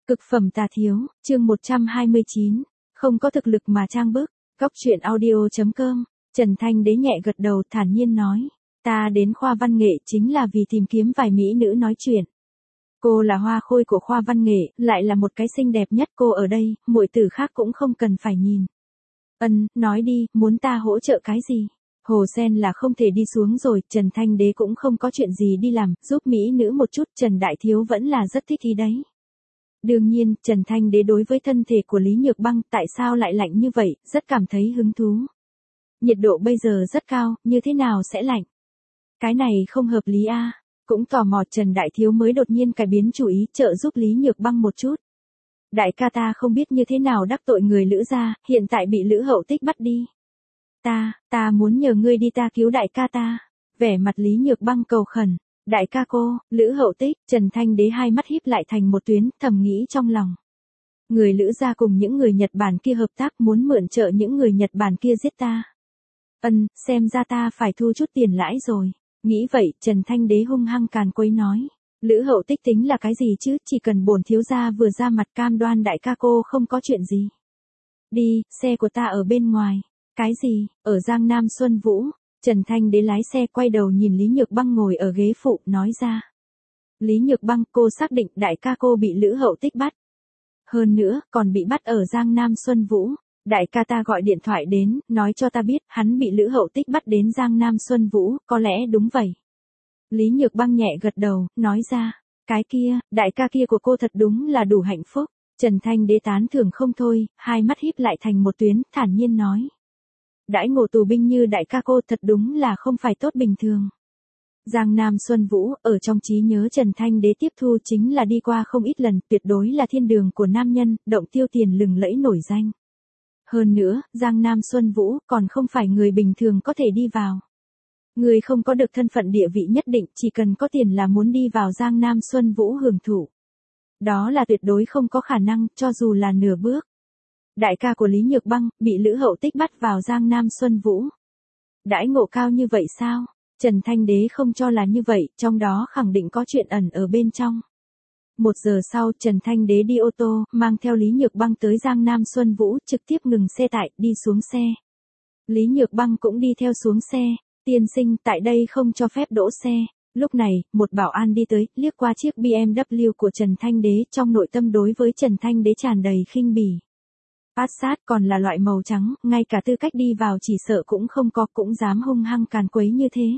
Cực phẩm tà thiếu, chương 129. Không có thực lực mà trang bức. Góc truyện audio.com. Trần Thanh Đế nhẹ gật đầu thản nhiên nói. Ta đến khoa văn nghệ chính là vì tìm kiếm vài mỹ nữ nói chuyện. Cô là hoa khôi của khoa văn nghệ, lại là một cái xinh đẹp nhất cô ở đây, muội tử khác cũng không cần phải nhìn. Nói đi, muốn ta hỗ trợ cái gì? Hồ Sen là không thể đi xuống rồi, Trần Thanh Đế cũng không có chuyện gì đi làm, giúp mỹ nữ một chút, Trần Đại Thiếu vẫn là rất thích ý đấy. Đương nhiên, Trần Thanh Đế đối với thân thể của Lý Nhược Băng tại sao lại lạnh như vậy, rất cảm thấy hứng thú. Nhiệt độ bây giờ rất cao, như thế nào sẽ lạnh? Cái này không hợp lý a. Cũng tò mò Trần Đại Thiếu mới đột nhiên cải biến chủ ý trợ giúp Lý Nhược Băng một chút. Đại ca ta không biết như thế nào đắc tội người Lữ gia, hiện tại bị Lữ Hậu Tích bắt đi. Ta muốn nhờ ngươi đi ta cứu đại ca ta. Vẻ mặt Lý Nhược Băng cầu khẩn. Đại ca cô, Lữ Hậu Tích, Trần Thanh Đế hai mắt híp lại thành một tuyến, thầm nghĩ trong lòng. Người Lữ gia cùng những người Nhật Bản kia hợp tác muốn mượn trợ những người Nhật Bản kia giết ta. Xem ra ta phải thu chút tiền lãi rồi. Nghĩ vậy, Trần Thanh Đế hung hăng càn quấy nói. Lữ Hậu Tích tính là cái gì chứ, chỉ cần bổn thiếu gia vừa ra mặt cam đoan đại ca cô không có chuyện gì. Đi, xe của ta ở bên ngoài. Cái gì, ở Giang Nam Xuân Vũ? Trần Thanh Đế lái xe quay đầu nhìn Lý Nhược Băng ngồi ở ghế phụ, nói ra. Lý Nhược Băng, cô xác định đại ca cô bị Lữ Hậu Tích bắt. Hơn nữa, còn bị bắt ở Giang Nam Xuân Vũ. Đại ca ta gọi điện thoại đến, nói cho ta biết, hắn bị Lữ Hậu Tích bắt đến Giang Nam Xuân Vũ, có lẽ đúng vậy. Lý Nhược Băng nhẹ gật đầu, nói ra. Cái kia, đại ca kia của cô thật đúng là đủ hạnh phúc. Trần Thanh Đế tán thưởng không thôi, hai mắt híp lại thành một tuyến, thản nhiên nói. Đãi ngộ tù binh như đại ca cô thật đúng là không phải tốt bình thường. Giang Nam Xuân Vũ, ở trong trí nhớ Trần Thanh Đế tiếp thu chính là đi qua không ít lần, tuyệt đối là thiên đường của nam nhân, động tiêu tiền lừng lẫy nổi danh. Hơn nữa, Giang Nam Xuân Vũ còn không phải người bình thường có thể đi vào. Người không có được thân phận địa vị nhất định, chỉ cần có tiền là muốn đi vào Giang Nam Xuân Vũ hưởng thụ. Đó là tuyệt đối không có khả năng, cho dù là nửa bước. Đại ca của Lý Nhược Băng, bị Lữ Hậu Tích bắt vào Giang Nam Xuân Vũ. Đãi ngộ cao như vậy sao? Trần Thanh Đế không cho là như vậy, trong đó khẳng định có chuyện ẩn ở bên trong. 1 giờ sau, Trần Thanh Đế đi ô tô, mang theo Lý Nhược Băng tới Giang Nam Xuân Vũ, trực tiếp ngừng xe tại, đi xuống xe. Lý Nhược Băng cũng đi theo xuống xe. Tiên sinh, tại đây không cho phép đỗ xe. Lúc này, một bảo an đi tới, liếc qua chiếc BMW của Trần Thanh Đế, trong nội tâm đối với Trần Thanh Đế tràn đầy khinh bỉ. Passat còn là loại màu trắng, ngay cả tư cách đi vào chỉ sợ cũng không có, cũng dám hung hăng càn quấy như thế.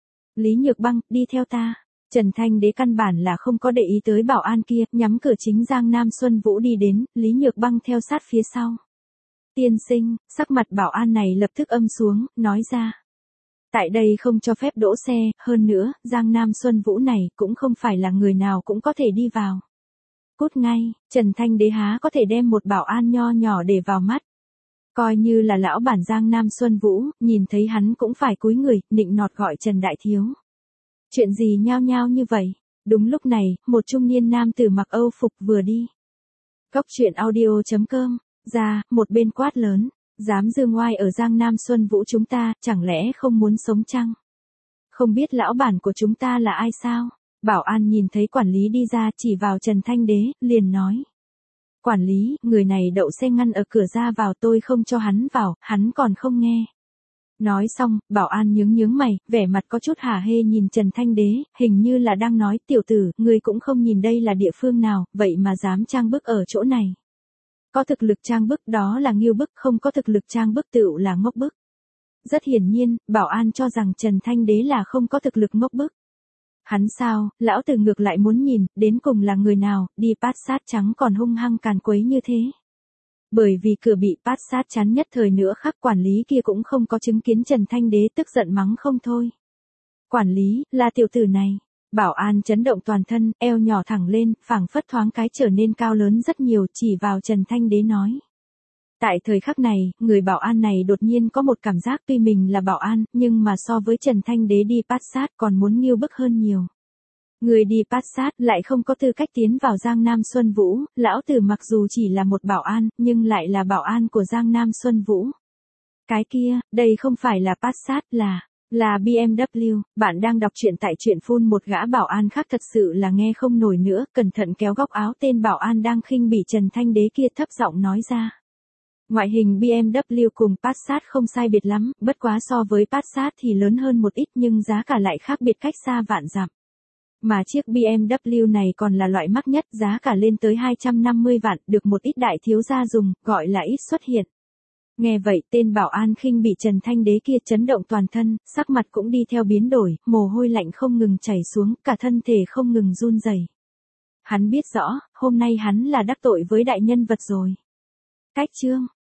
Lý Nhược Băng, đi theo ta. Trần Thanh Đế căn bản là không có để ý tới bảo an kia, nhắm cửa chính Giang Nam Xuân Vũ đi đến, Lý Nhược Băng theo sát phía sau. Tiên sinh, sắc mặt bảo an này lập tức âm xuống, nói ra. Tại đây không cho phép đỗ xe, hơn nữa, Giang Nam Xuân Vũ này cũng không phải là người nào cũng có thể đi vào. Cút ngay, Trần Thanh Đế há có thể đem một bảo an nho nhỏ để vào mắt. Coi như là lão bản Giang Nam Xuân Vũ, nhìn thấy hắn cũng phải cúi người, nịnh nọt gọi Trần Đại Thiếu. Chuyện gì nhao nhao như vậy? Đúng lúc này, một trung niên nam tử mặc Âu phục vừa đi. Góc truyện audio.com, ra, một bên quát lớn. Dám dương oai ở Giang Nam Xuân Vũ chúng ta, chẳng lẽ không muốn sống chăng? Không biết lão bản của chúng ta là ai sao? Bảo an nhìn thấy quản lý đi ra chỉ vào Trần Thanh Đế, liền nói. Quản lý, người này đậu xe ngăn ở cửa ra vào, tôi không cho hắn vào, hắn còn không nghe. Nói xong, bảo an nhướng mày, vẻ mặt có chút hả hê nhìn Trần Thanh Đế, hình như là đang nói, tiểu tử, người cũng không nhìn đây là địa phương nào, vậy mà dám trang bức ở chỗ này. Có thực lực trang bức đó là nghêu bức, không có thực lực trang bức tựu là ngốc bức. Rất hiển nhiên, bảo an cho rằng Trần Thanh Đế là không có thực lực ngốc bức. Hắn sao, lão tử ngược lại muốn nhìn, đến cùng là người nào, đi Passat trắng còn hung hăng càn quấy như thế. Bởi vì cửa bị Passat chắn nhất thời nữa khắc quản lý kia cũng không có chứng kiến Trần Thanh Đế tức giận mắng không thôi. Quản lý, là tiểu tử này. Bảo an chấn động toàn thân, eo nhỏ thẳng lên, phảng phất thoáng cái trở nên cao lớn rất nhiều, chỉ vào Trần Thanh Đế nói. Tại thời khắc này, người bảo an này đột nhiên có một cảm giác tuy mình là bảo an, nhưng mà so với Trần Thanh Đế đi Passat còn muốn nghêu bức hơn nhiều. Người đi Passat lại không có tư cách tiến vào Giang Nam Xuân Vũ, lão tử mặc dù chỉ là một bảo an, nhưng lại là bảo an của Giang Nam Xuân Vũ. Cái kia, đây không phải là Passat là, Là BMW, bạn đang đọc truyện tại truyện phun. Một gã bảo an khác thật sự là nghe không nổi nữa, cẩn thận kéo góc áo tên bảo an đang khinh bỉ Trần Thanh Đế kia, thấp giọng nói ra. Ngoại hình BMW cùng Passat không sai biệt lắm, bất quá so với Passat thì lớn hơn một ít nhưng giá cả lại khác biệt cách xa vạn dặm. Mà chiếc BMW này còn là loại mắc nhất, giá cả lên tới 250 vạn, được một ít đại thiếu gia dùng, gọi là ít xuất hiện. Nghe vậy tên bảo an khinh bị Trần Thanh Đế kia chấn động toàn thân, sắc mặt cũng đi theo biến đổi, mồ hôi lạnh không ngừng chảy xuống, cả thân thể không ngừng run rẩy. Hắn biết rõ, hôm nay hắn là đắc tội với đại nhân vật rồi. Cách chương